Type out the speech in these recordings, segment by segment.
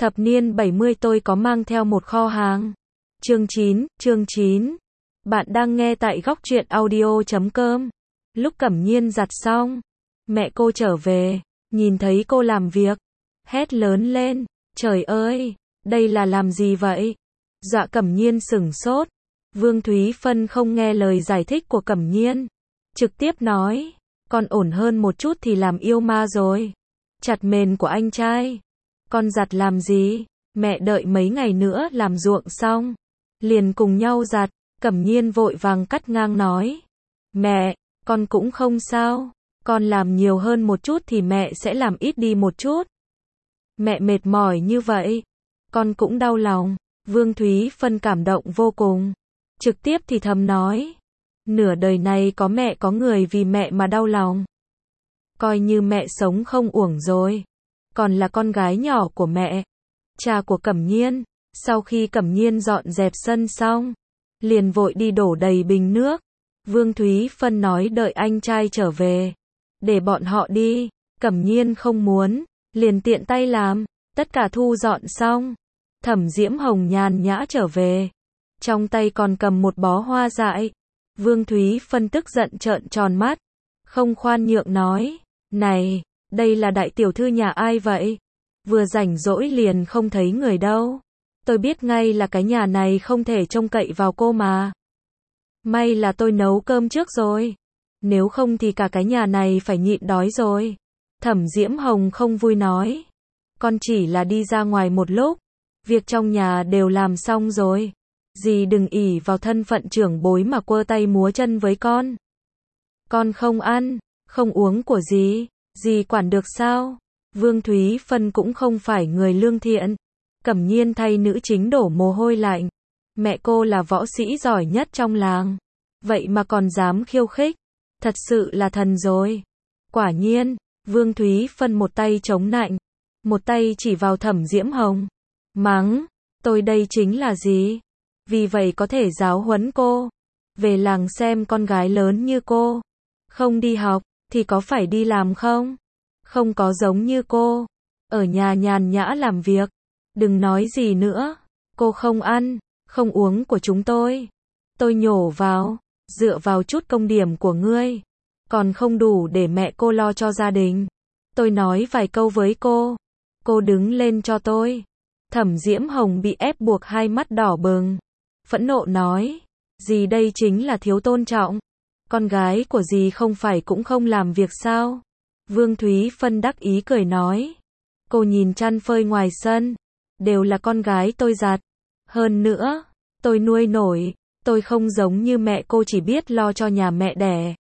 Thập niên 70 tôi có mang theo một kho hàng. Chương 9. Bạn đang nghe tại góc truyện audio.com. Lúc Cẩm Nhiên giặt xong, mẹ cô trở về, nhìn thấy cô làm việc, hét lớn lên, trời ơi, đây là làm gì vậy? Dọa Cẩm Nhiên sửng sốt. Vương Thúy Phân không nghe lời giải thích của Cẩm Nhiên, trực tiếp nói, con ổn hơn một chút thì làm yêu ma rồi. Chặt mền của anh trai. Con giặt làm gì? Mẹ đợi mấy ngày nữa làm ruộng xong, liền cùng nhau giặt. Cẩm Nhiên vội vàng cắt ngang nói, mẹ, con cũng không sao, con làm nhiều hơn một chút thì mẹ sẽ làm ít đi một chút. Mẹ mệt mỏi như vậy, con cũng đau lòng. Vương Thúy Phân cảm động vô cùng, trực tiếp thì thầm nói, nửa đời này có mẹ có người vì mẹ mà đau lòng. Coi như mẹ sống không uổng rồi, còn là con gái nhỏ của mẹ. Cha của Cẩm Nhiên, sau khi Cẩm Nhiên dọn dẹp sân xong, liền vội đi đổ đầy bình nước. Vương Thúy Phân nói đợi anh trai trở về, để bọn họ đi. Cẩm Nhiên không muốn, liền tiện tay làm, tất cả thu dọn xong. Thẩm Diễm Hồng nhàn nhã trở về, trong tay còn cầm một bó hoa dại. Vương Thúy Phân tức giận trợn tròn mắt, không khoan nhượng nói, này, đây là đại tiểu thư nhà ai vậy? Vừa rảnh rỗi liền không thấy người đâu. Tôi biết ngay là cái nhà này không thể trông cậy vào cô mà. May là tôi nấu cơm trước rồi, nếu không thì cả cái nhà này phải nhịn đói rồi. Thẩm Diễm Hồng không vui nói, con chỉ là đi ra ngoài một lúc, việc trong nhà đều làm xong rồi. Dì đừng ỷ vào thân phận trưởng bối mà quơ tay múa chân với con. Con không ăn, không uống của dì quản được sao? Vương Thúy Phân cũng không phải người lương thiện. Cẩm Nhiên thay nữ chính đổ mồ hôi lạnh. Mẹ cô là võ sĩ giỏi nhất trong làng, vậy mà còn dám khiêu khích, thật sự là thần rồi. Quả nhiên, Vương Thúy Phân một tay chống nạnh, một tay chỉ vào Thẩm Diễm Hồng, mắng, tôi đây chính là gì? Vì vậy có thể giáo huấn cô. Về làng xem con gái lớn như cô, không đi học, thì có phải đi làm không? Không có giống như cô, ở nhà nhàn nhã làm việc. Đừng nói gì nữa, cô không ăn, không uống của chúng tôi nhổ vào, dựa vào chút công điểm của ngươi, còn không đủ để mẹ cô lo cho gia đình. Tôi nói vài câu với cô đứng lên cho tôi. Thẩm Diễm Hồng bị ép buộc hai mắt đỏ bừng, phẫn nộ nói, dì đây chính là thiếu tôn trọng. Con gái của dì không phải cũng không làm việc sao? Vương Thúy Phân đắc ý cười nói, cô nhìn chăn phơi ngoài sân, đều là con gái tôi giặt. Hơn nữa, tôi nuôi nổi, tôi không giống như mẹ cô chỉ biết lo cho nhà mẹ đẻ.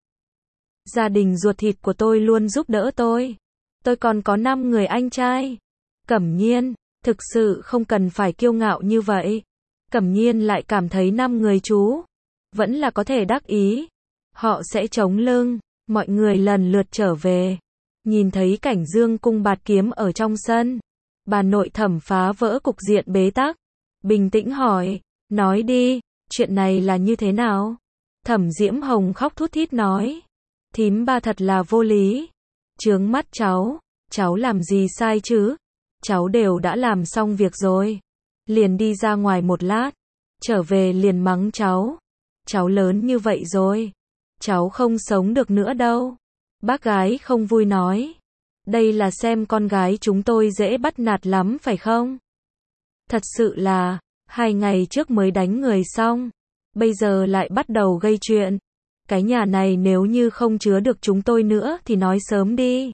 Gia đình ruột thịt của tôi luôn giúp đỡ tôi còn có 5 người anh trai. Cẩm Nhiên, thực sự không cần phải kiêu ngạo như vậy. Cẩm Nhiên lại cảm thấy 5 người chú vẫn là có thể đắc ý. Họ sẽ chống lưng. Mọi người lần lượt trở về, nhìn thấy cảnh dương cung bạt kiếm ở trong sân. Bà nội Thẩm phá vỡ cục diện bế tắc, bình tĩnh hỏi, nói đi, chuyện này là như thế nào? Thẩm Diễm Hồng khóc thút thít nói, thím ba thật là vô lý, chướng mắt cháu làm gì sai chứ? Cháu đều đã làm xong việc rồi, liền đi ra ngoài một lát, trở về liền mắng cháu lớn như vậy rồi, cháu không sống được nữa đâu. Bác gái không vui nói, đây là xem con gái chúng tôi dễ bắt nạt lắm phải không? Thật sự là, 2 ngày trước mới đánh người xong, bây giờ lại bắt đầu gây chuyện. Cái nhà này nếu như không chứa được chúng tôi nữa thì nói sớm đi.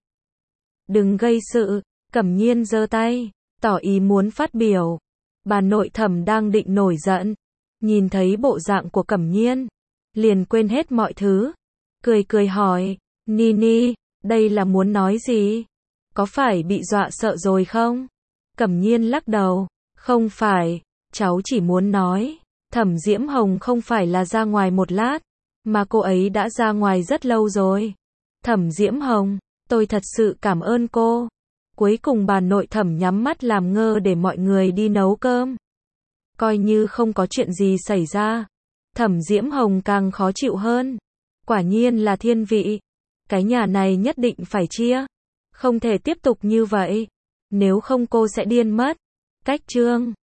Đừng gây sự. Cẩm Nhiên giơ tay, tỏ ý muốn phát biểu. Bà nội Thẩm đang định nổi giận, nhìn thấy bộ dạng của Cẩm Nhiên, liền quên hết mọi thứ, cười hỏi, Nini, đây là muốn nói gì? Có phải bị dọa sợ rồi không? Cẩm Nhiên lắc đầu, không phải, cháu chỉ muốn nói, Thẩm Diễm Hồng không phải là ra ngoài một lát, mà cô ấy đã ra ngoài rất lâu rồi. Thẩm Diễm Hồng, tôi thật sự cảm ơn cô. Cuối cùng bà nội Thẩm nhắm mắt làm ngơ để mọi người đi nấu cơm. Coi như không có chuyện gì xảy ra. Thẩm Diễm Hồng càng khó chịu hơn. Quả nhiên là thiên vị. Cái nhà này nhất định phải chia. Không thể tiếp tục như vậy. Nếu không cô sẽ điên mất. Cách chương